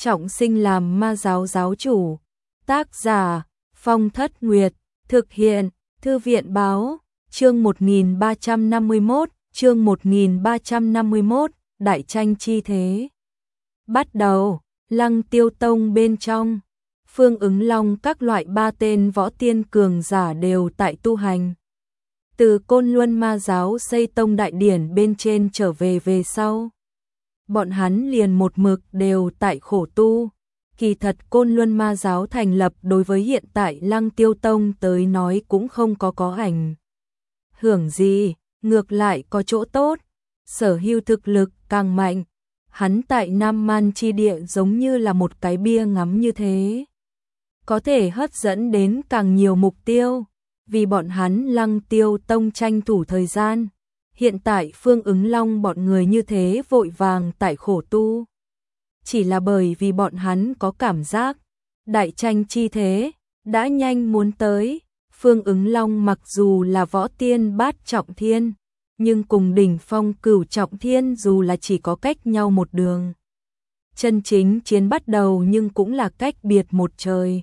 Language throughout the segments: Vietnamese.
trọng sinh làm ma giáo giáo chủ. Tác giả Phong Thất Nguyệt. Thực hiện Thư viện Báo. Chương 1351, Đại tranh chi thế. Bắt đầu. Lăng Tiêu Tông bên trong, Phương Ứng Long các loại 3 tên võ tiên cường giả đều tại tu hành. Từ Côn Luân Ma giáo xây tông đại điển bên trên trở về sau, bọn hắn liền một mực đều tại khổ tu. Kỳ thật Côn Luân Ma giáo thành lập đối với hiện tại Lăng Tiêu Tông tới nói cũng không có ảnh hưởng gì, ngược lại có chỗ tốt, sở hữu thực lực càng mạnh. Hắn tại Nam Man chi địa giống như là một cái bia ngắm như thế, có thể hấp dẫn đến càng nhiều mục tiêu, vì bọn hắn Lăng Tiêu Tông tranh thủ thời gian. Hiện tại Phương Ứng Long bọn người như thế vội vàng tại khổ tu, chỉ là bởi vì bọn hắn có cảm giác đại tranh chi thế đã nhanh muốn tới. Phương Ứng Long mặc dù là võ tiên bát trọng thiên, nhưng cùng đỉnh phong cửu trọng thiên dù là chỉ có cách nhau một đường. Chân chính chiến bắt đầu nhưng cũng là cách biệt một trời.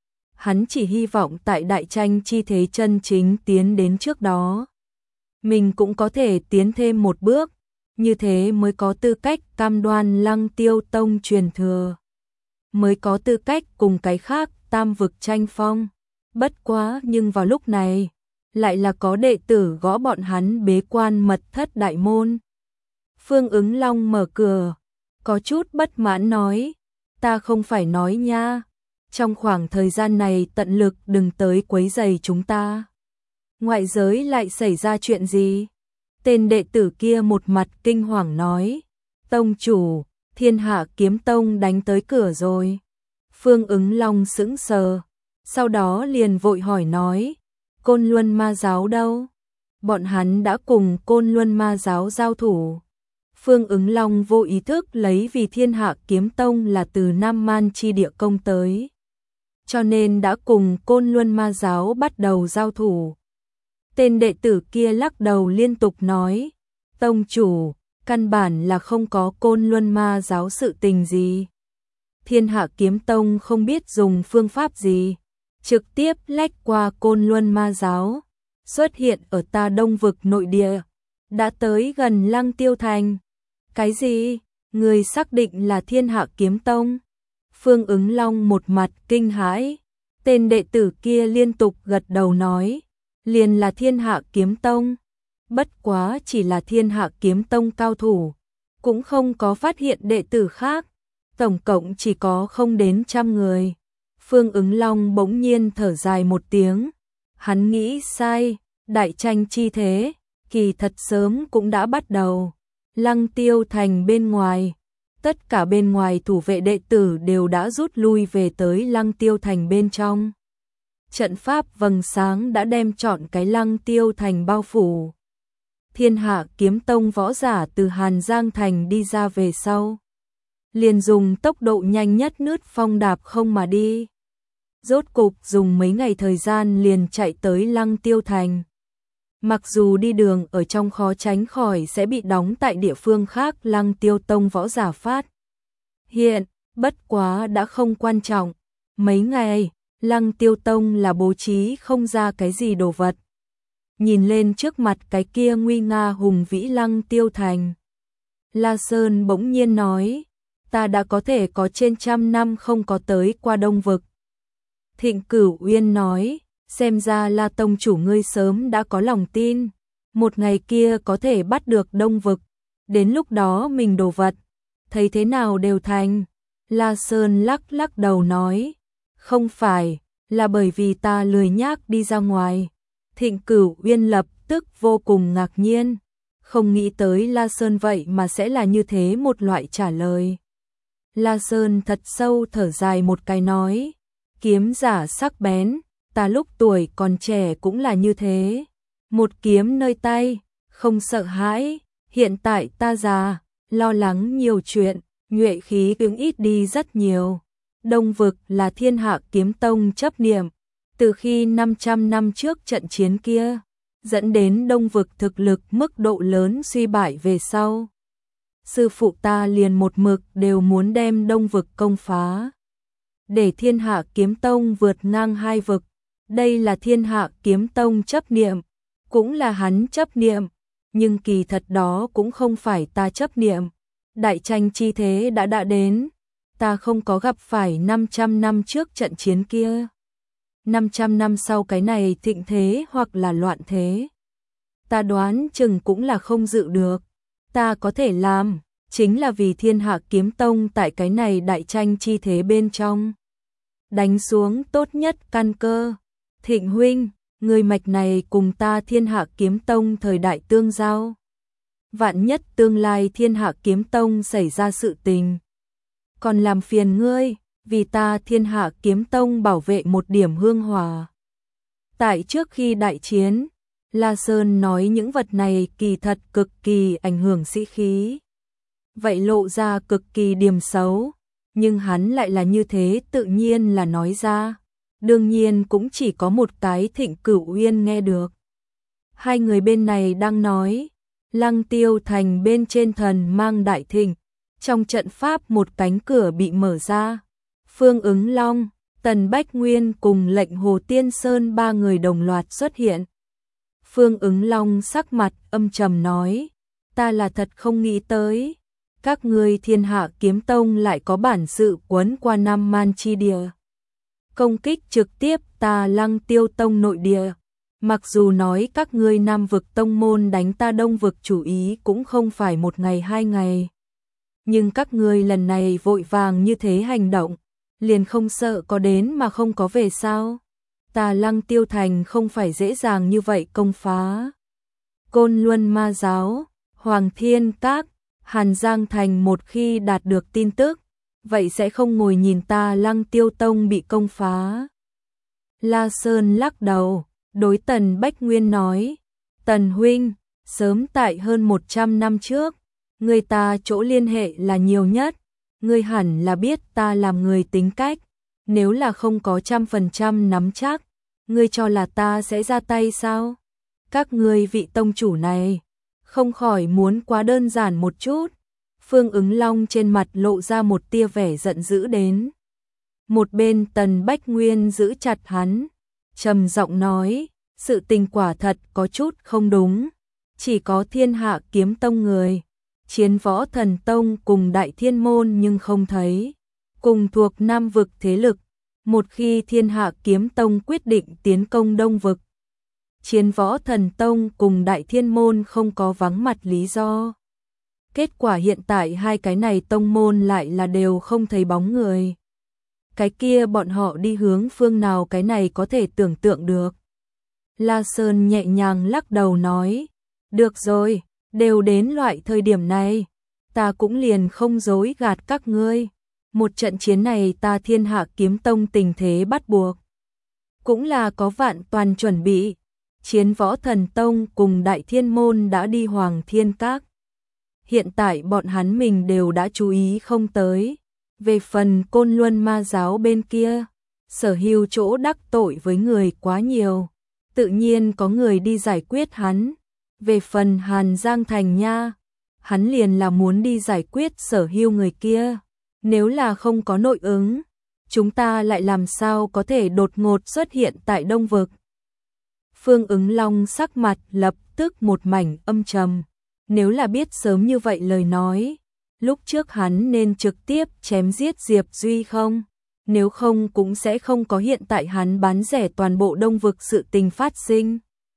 Hắn chỉ hy vọng tại đại tranh chi thế chân chính tiến đến trước đó, mình cũng có thể tiến thêm một bước, như thế mới có tư cách cam đoan Lăng Tiêu Tông truyền thừa, mới có tư cách cùng cái khác tam vực tranh phong. Bất quá nhưng vào lúc này, lại là có đệ tử gõ bọn hắn bế quan mật thất đại môn. Phương Ứng Long mở cửa, có chút bất mãn nói, ta không phải nói nha, trong khoảng thời gian này tận lực đừng tới quấy rầy chúng ta. Ngoại giới lại xảy ra chuyện gì? Tên đệ tử kia một mặt kinh hoàng nói, tông chủ, Thiên Hạ Kiếm Tông đánh tới cửa rồi. Phương Ứng Long sững sờ, sau đó liền vội hỏi nói, Côn Luân Ma giáo đâu? Bọn hắn đã cùng Côn Luân Ma giáo giao thủ. Phương Ứng Long vô ý thức lấy vì Thiên Hạ Kiếm Tông là từ Nam Man chi địa công tới, cho nên đã cùng Côn Luân Ma giáo bắt đầu giao thủ. Tên đệ tử kia lắc đầu liên tục nói, tông chủ, căn bản là không có Côn Luân Ma giáo sự tình gì. Thiên Hạ Kiếm Tông không biết dùng phương pháp gì, trực tiếp lách qua Côn Luân Ma giáo, xuất hiện ở ta Đông vực nội địa, đã tới gần Lăng Tiêu thành. Cái gì? Người xác định là Thiên Hạ Kiếm Tông? Phương Ứng Long một mặt kinh hãi. Tên đệ tử kia liên tục gật đầu nói, liền là Thiên Hạ Kiếm Tông. Bất quá chỉ là Thiên Hạ Kiếm Tông cao thủ, cũng không có phát hiện đệ tử khác, tổng cộng chỉ có không đến 100 người. Phương Ứng Long bỗng nhiên thở dài một tiếng, hắn nghĩ sai, đại tranh chi thế, kỳ thật sớm cũng đã bắt đầu. Lăng Tiêu thành bên ngoài, tất cả bên ngoài thủ vệ đệ tử đều đã rút lui về tới Lăng Tiêu thành bên trong. Trận pháp vầng sáng đã đem trọn cái Lăng Tiêu thành bao phủ. Thiên Hạ Kiếm Tông võ giả từ Hàn Giang thành đi ra về sau, liền dùng tốc độ nhanh nhất lướt phong đạp không mà đi. Rốt cục dùng mấy ngày thời gian liền chạy tới Lăng Tiêu thành. Mặc dù đi đường ở trong khó tránh khỏi sẽ bị đóng tại địa phương khác Lăng Tiêu Tông võ giả phát hiện, bất quá đã không quan trọng. Mấy ngày, Lăng Tiêu Tông là bố trí không ra cái gì đồ vật. Nhìn lên trước mặt cái kia nguy nga hùng vĩ Lăng Tiêu thành, La Sơn bỗng nhiên nói, ta đã có thể có trên 100 năm không có tới qua Đông vực. Thịnh Cửu Uyên nói, xem ra La tông chủ ngươi sớm đã có lòng tin, một ngày kia có thể bắt được Đông vực, đến lúc đó mình đồ vật, thấy thế nào đều thành. La Sơn lắc lắc đầu nói, không phải, là bởi vì ta lười nhác đi ra ngoài. Thịnh Cửu Uyên lập tức vô cùng ngạc nhiên, không nghĩ tới La Sơn vậy mà sẽ là như thế một loại trả lời. La Sơn thật sâu thở dài một cái nói, kiếm giả sắc bén, ta lúc tuổi còn trẻ cũng là như thế, một kiếm nơi tay, không sợ hãi. Hiện tại ta già, lo lắng nhiều chuyện, nhuệ khí cũng ít đi rất nhiều. Đông vực là Thiên Hạ Kiếm Tông chấp niệm, từ khi 500 năm trước trận chiến kia, dẫn đến Đông vực thực lực mức độ lớn suy bại về sau. sư phụ ta liền một mực đều muốn đem Đông vực công phá, để Thiên Hạ Kiếm Tông vượt ngang hai vực. Đây là Thiên Hạ Kiếm Tông chấp niệm, cũng là hắn chấp niệm, nhưng kỳ thật đó cũng không phải ta chấp niệm. Đại tranh chi thế đã đến, ta không có gặp phải 500 năm trước trận chiến kia. 500 năm sau cái này thịnh thế hoặc là loạn thế, ta đoán chừng cũng là không dự được. Ta có thể làm, chính là vì Thiên Hạ Kiếm Tông tại cái này đại tranh chi thế bên trong đánh xuống tốt nhất căn cơ. Thịnh huynh, người mạch này cùng ta Thiên Hạ Kiếm Tông thời đại tương giao. Vạn nhất tương lai Thiên Hạ Kiếm Tông xảy ra sự tình, còn làm phiền ngươi, vì ta Thiên Hạ Kiếm Tông bảo vệ một điểm hương hòa. Tại trước khi đại chiến, La Sơn nói những vật này kỳ thật cực kỳ ảnh hưởng sĩ khí. Vậy lộ ra cực kỳ điềm xấu, nhưng hắn lại là như thế tự nhiên là nói ra. Đương nhiên cũng chỉ có một cái Thịnh Cửu Uyên nghe được. Hai người bên này đang nói, Lăng Tiêu Thành bên trên thần mang đại thịnh, trong trận pháp một cánh cửa bị mở ra. Phương Ứng Long, Tần Bách Nguyên cùng Lệnh Hồ Tiên Sơn ba người đồng loạt xuất hiện. Phương Ứng Long sắc mặt âm trầm nói, ta là thật không nghĩ tới, các ngươi Thiên Hạ Kiếm Tông lại có bản sự quấn qua Nam Man chi địa, công kích trực tiếp ta Lăng Tiêu Tông nội địa. Mặc dù nói các ngươi Nam vực tông môn đánh ta Đông vực chủ ý cũng không phải một ngày hai ngày, nhưng các ngươi lần này vội vàng như thế hành động, liền không sợ có đến mà không có về sao? Ta Lăng Tiêu Thành không phải dễ dàng như vậy công phá. Côn Luân Ma Giáo, Hoàng Thiên Các, Hàn Giang Thành một khi đạt được tin tức, vậy sẽ không ngồi nhìn ta Lăng Tiêu Tông bị công phá. La Sơn lắc đầu, đối Tần Bách Nguyên nói, Tần huynh, sớm tại hơn 100 năm trước, người ta chỗ liên hệ là nhiều nhất, ngươi hẳn là biết ta làm người tính cách, nếu là không có 100% nắm chắc, ngươi cho là ta sẽ ra tay sao? Các ngươi vị tông chủ này, không khỏi muốn quá đơn giản một chút. Phương Ứng Long trên mặt lộ ra một tia vẻ giận dữ đến. Một bên Tần Bách Nguyên giữ chặt hắn, trầm giọng nói, sự tình quả thật có chút không đúng, chỉ có Thiên Hạ Kiếm Tông người, Chiến Võ Thần Tông cùng Đại Thiên Môn nhưng không thấy, cùng thuộc Nam vực thế lực, một khi Thiên Hạ Kiếm Tông quyết định tiến công Đông vực, Chiến Võ Thần Tông cùng Đại Thiên Môn không có vắng mặt lý do. Kết quả hiện tại hai cái này tông môn lại là đều không thấy bóng người. Cái kia bọn họ đi hướng phương nào cái này có thể tưởng tượng được. La Sơn nhẹ nhàng lắc đầu nói, được rồi, đều đến loại thời điểm này, ta cũng liền không dối gạt các ngươi. Một trận chiến này ta Thiên Hạ Kiếm Tông tình thế bắt buộc, cũng là có vạn toàn chuẩn bị. Chiến Võ Thần Tông cùng Đại Thiên Môn đã đi Hoàng Thiên Các. Hiện tại bọn hắn mình đều đã chú ý không tới. Về phần Côn Luân Ma Giáo bên kia, sở hữu chỗ đắc tội với người quá nhiều, tự nhiên có người đi giải quyết hắn. Về phần Hàn Giang Thành nha, hắn liền là muốn đi giải quyết sở hữu người kia. Nếu là không có nội ứng, chúng ta lại làm sao có thể đột ngột xuất hiện tại Đông vực. Phương Ứng Long sắc mặt lập tức một mảnh âm trầm. Nếu là biết sớm như vậy lời nói, lúc trước hắn nên trực tiếp chém giết Diệp Duy không? Nếu không cũng sẽ không có hiện tại hắn bán rẻ toàn bộ Đông vực sự tình phát sinh.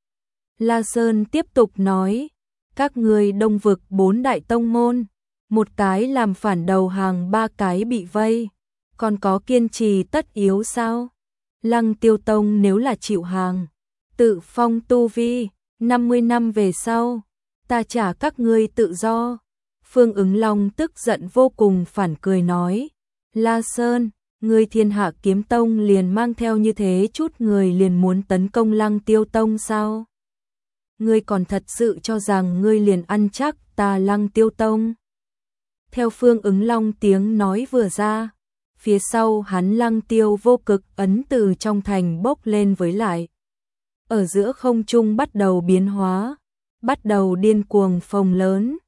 La Sơn tiếp tục nói, các người Đông vực 4 đại tông môn, một cái làm phản đầu hàng 3 cái bị vây, còn có kiên trì tất yếu sao? Lăng Tiêu Tông nếu là chịu hàng, tự phong tu vi, 50 năm về sau, ta trả các ngươi tự do. Phương Ứng Long tức giận vô cùng phản cười nói, La Sơn, ngươi Thiên Hạ Kiếm Tông liền mang theo như thế chút người liền muốn tấn công Lăng Tiêu Tông sao? Ngươi còn thật sự cho rằng ngươi liền ăn chắc ta Lăng Tiêu Tông? Theo Phương Ứng Long tiếng nói vừa ra, phía sau hắn Lăng Tiêu vô cực ấn từ trong thành bốc lên với lại. Ở giữa không trung bắt đầu biến hóa, bắt đầu điên cuồng phồng lớn,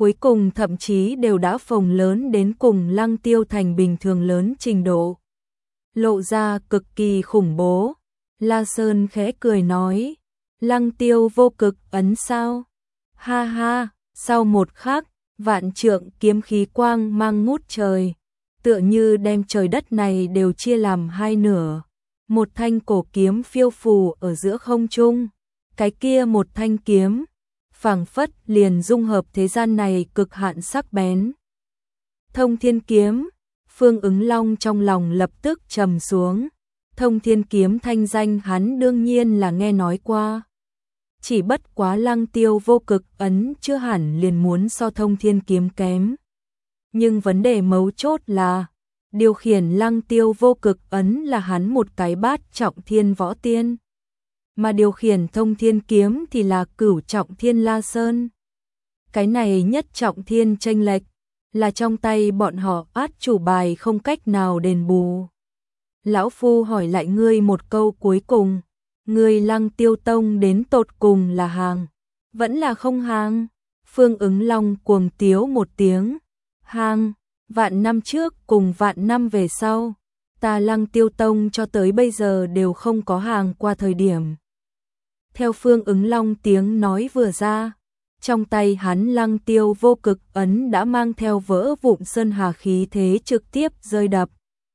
cuối cùng thậm chí đều đã phồng lớn đến cùng Lăng Tiêu thành bình thường lớn trình độ. Lộ ra cực kỳ khủng bố. La Sơn khẽ cười nói, Lăng Tiêu vô cực ấn sao? Ha ha, sau một khắc, vạn trượng kiếm khí quang mang ngút trời, tựa như đem trời đất này đều chia làm hai nửa. Một thanh cổ kiếm phiêu phù ở giữa không trung, cái kia một thanh kiếm, phảng phất liền dung hợp thế gian này cực hạn sắc bén. Thông Thiên kiếm, Phương Ứng Long trong lòng lập tức trầm xuống. Thông Thiên kiếm thanh danh hắn đương nhiên là nghe nói qua. Chỉ bất quá Lăng Tiêu vô cực ấn chưa hẳn liền muốn so Thông Thiên kiếm kém. Nhưng vấn đề mấu chốt là, điều khiển Lăng Tiêu vô cực ấn là hắn một cái bát trọng thiên võ tiên. Mà điều khiển Thông Thiên kiếm thì là cửu trọng thiên La Sơn. Cái này nhất trọng thiên chênh lệch, là trong tay bọn họ át chủ bài không cách nào đền bù. Lão Phu hỏi lại ngươi một câu cuối cùng, ngươi Lăng Tiêu tông đến tột cùng là hàng, vẫn là không hàng? Phương Ứng Long cuồng tiếu một tiếng, hàng, vạn năm trước cùng vạn năm về sau, ta Lăng Tiêu tông cho tới bây giờ đều không có hàng qua thời điểm. Theo Phương Ứng Long tiếng nói vừa ra, trong tay hắn Lăng Tiêu vô cực ấn đã mang theo vỡ vụn sơn hà khí thế trực tiếp rơi đập.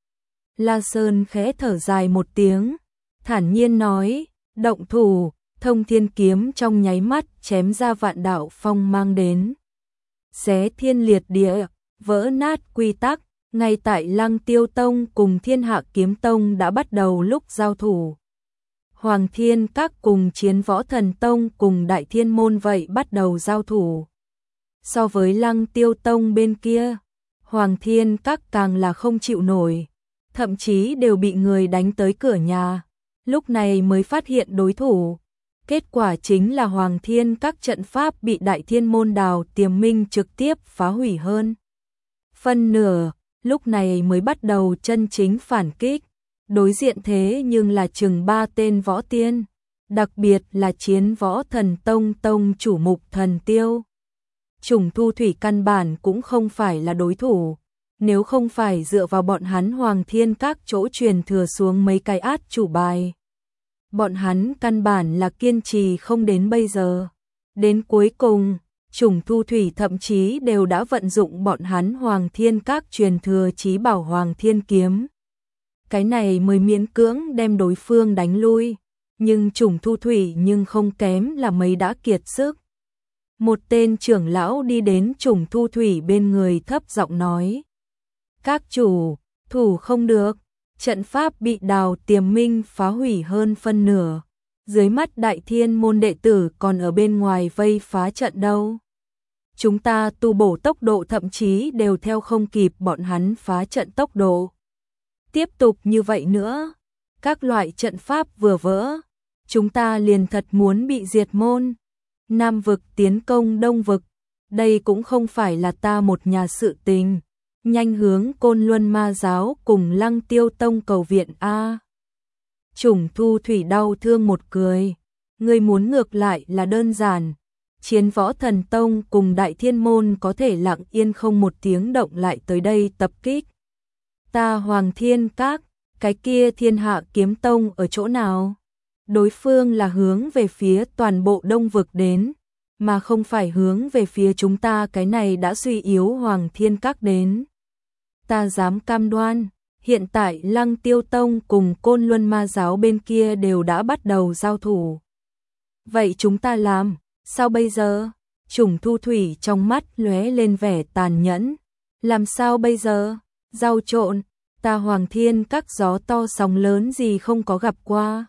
La Sơn khẽ thở dài một tiếng, thản nhiên nói, động thủ. Thông Thiên kiếm trong nháy mắt chém ra vạn đạo phong mang đến. Xé thiên liệt địa, vỡ nát quy tắc, ngay tại Lăng Tiêu tông cùng Thiên Hạ kiếm tông đã bắt đầu lúc giao thủ. Hoàng Thiên Các cùng Chiến Võ Thần tông cùng Đại Thiên môn vậy bắt đầu giao thủ. So với Lăng Tiêu tông bên kia, Hoàng Thiên Các càng là không chịu nổi, thậm chí đều bị người đánh tới cửa nhà, lúc này mới phát hiện đối thủ. Kết quả chính là Hoàng Thiên Các trận pháp bị Đại Thiên môn Đào Tiềm Minh trực tiếp phá hủy hơn phân nửa, lúc này mới bắt đầu chân chính phản kích. Đối diện thế nhưng là chừng 3 tên võ tiên, đặc biệt là Chiến Võ Thần tông tông chủ Mục Thần Tiêu. Trùng Thu Thủy căn bản cũng không phải là đối thủ, nếu không phải dựa vào bọn hắn Hoàng Thiên Các chỗ truyền thừa xuống mấy cái át chủ bài, bọn hắn căn bản là kiên trì không đến bây giờ. Đến cuối cùng, Trùng Thu Thủy thậm chí đều đã vận dụng bọn hắn Hoàng Thiên Các truyền thừa chí bảo Hoàng Thiên kiếm. Cái này mới miễn cưỡng đem đối phương đánh lui, nhưng Trùng Thu Thủy nhưng không kém là mấy đã kiệt sức. Một tên trưởng lão đi đến Trùng Thu Thủy bên người thấp giọng nói, các chủ, thủ không được, trận pháp bị Đào Tiềm Minh phá hủy hơn phân nửa, dưới mắt Đại Thiên môn đệ tử còn ở bên ngoài vây phá trận đâu. Chúng ta tu bổ tốc độ thậm chí đều theo không kịp bọn hắn phá trận tốc độ. Tiếp tục như vậy nữa, các loại trận pháp vừa vỡ, chúng ta liền thật muốn bị diệt môn. Nam vực tiến công Đông vực, đây cũng không phải là ta một nhà sự tình. Nhanh hướng Côn Luân Ma giáo cùng Lăng Tiêu tông cầu viện a. Trùng Thu Thủy đau thương một cười, ngươi muốn ngược lại là đơn giản. Chiến Võ Thần tông cùng Đại Thiên môn có thể lặng yên không một tiếng động lại tới đây tập kích. Ta Hoàng Thiên Các, cái kia Thiên Hạ kiếm tông ở chỗ nào? Đối phương là hướng về phía toàn bộ Đông vực đến, mà không phải hướng về phía chúng ta cái này đã suy yếu Hoàng Thiên Các đến. Ta dám cam đoan, hiện tại Lăng Tiêu tông cùng Côn Luân Ma giáo bên kia đều đã bắt đầu giao thủ. Vậy chúng ta làm sao bây giờ? Trùng Thu Thủy trong mắt lóe lên vẻ tàn nhẫn. Làm sao bây giờ? Giao trộn, ta Hoàng Thiên Các gió to sóng lớn gì không có gặp qua.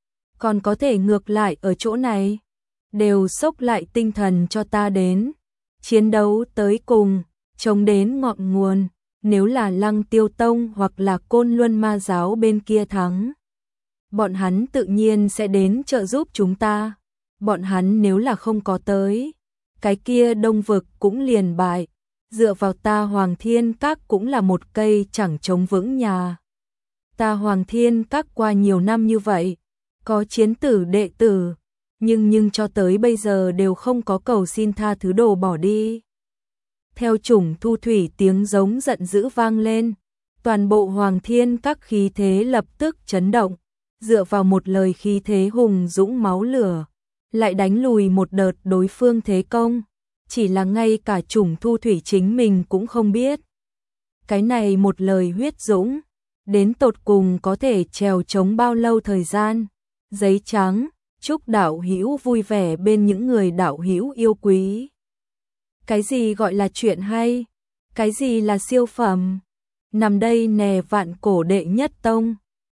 Còn có thể ngược lại ở chỗ này. Đều xốc lại tinh thần cho ta đến. Chiến đấu tới cùng, chống đến ngọn nguồn. Nếu là Lăng Tiêu tông hoặc là Côn Luân Ma giáo bên kia thắng, bọn hắn tự nhiên sẽ đến trợ giúp chúng ta. Bọn hắn nếu là không có tới, cái kia Đông vực cũng liền bại. Dựa vào ta Hoàng Thiên Các cũng là một cây chẳng chống vững nhà. Ta Hoàng Thiên Các qua nhiều năm như vậy, có chiến tử đệ tử, nhưng cho tới bây giờ đều không có cầu xin tha thứ đồ bỏ đi. Theo Chủng Thu Thủy tiếng giống giận dữ vang lên, toàn bộ Hoàng Thiên các khí thế lập tức chấn động, dựa vào một lời khí thế hùng dũng máu lửa, lại đánh lùi một đợt đối phương thế công, chỉ là ngay cả Chủng Thu Thủy chính mình cũng không biết. Cái này một lời huyết dũng, đến tột cùng có thể trèo chống bao lâu thời gian. Giấy trắng, chúc đạo hữu vui vẻ bên những người đạo hữu yêu quý. Cái gì gọi là chuyện hay? Cái gì là siêu phẩm? Nằm đây nè vạn cổ đệ nhất tông.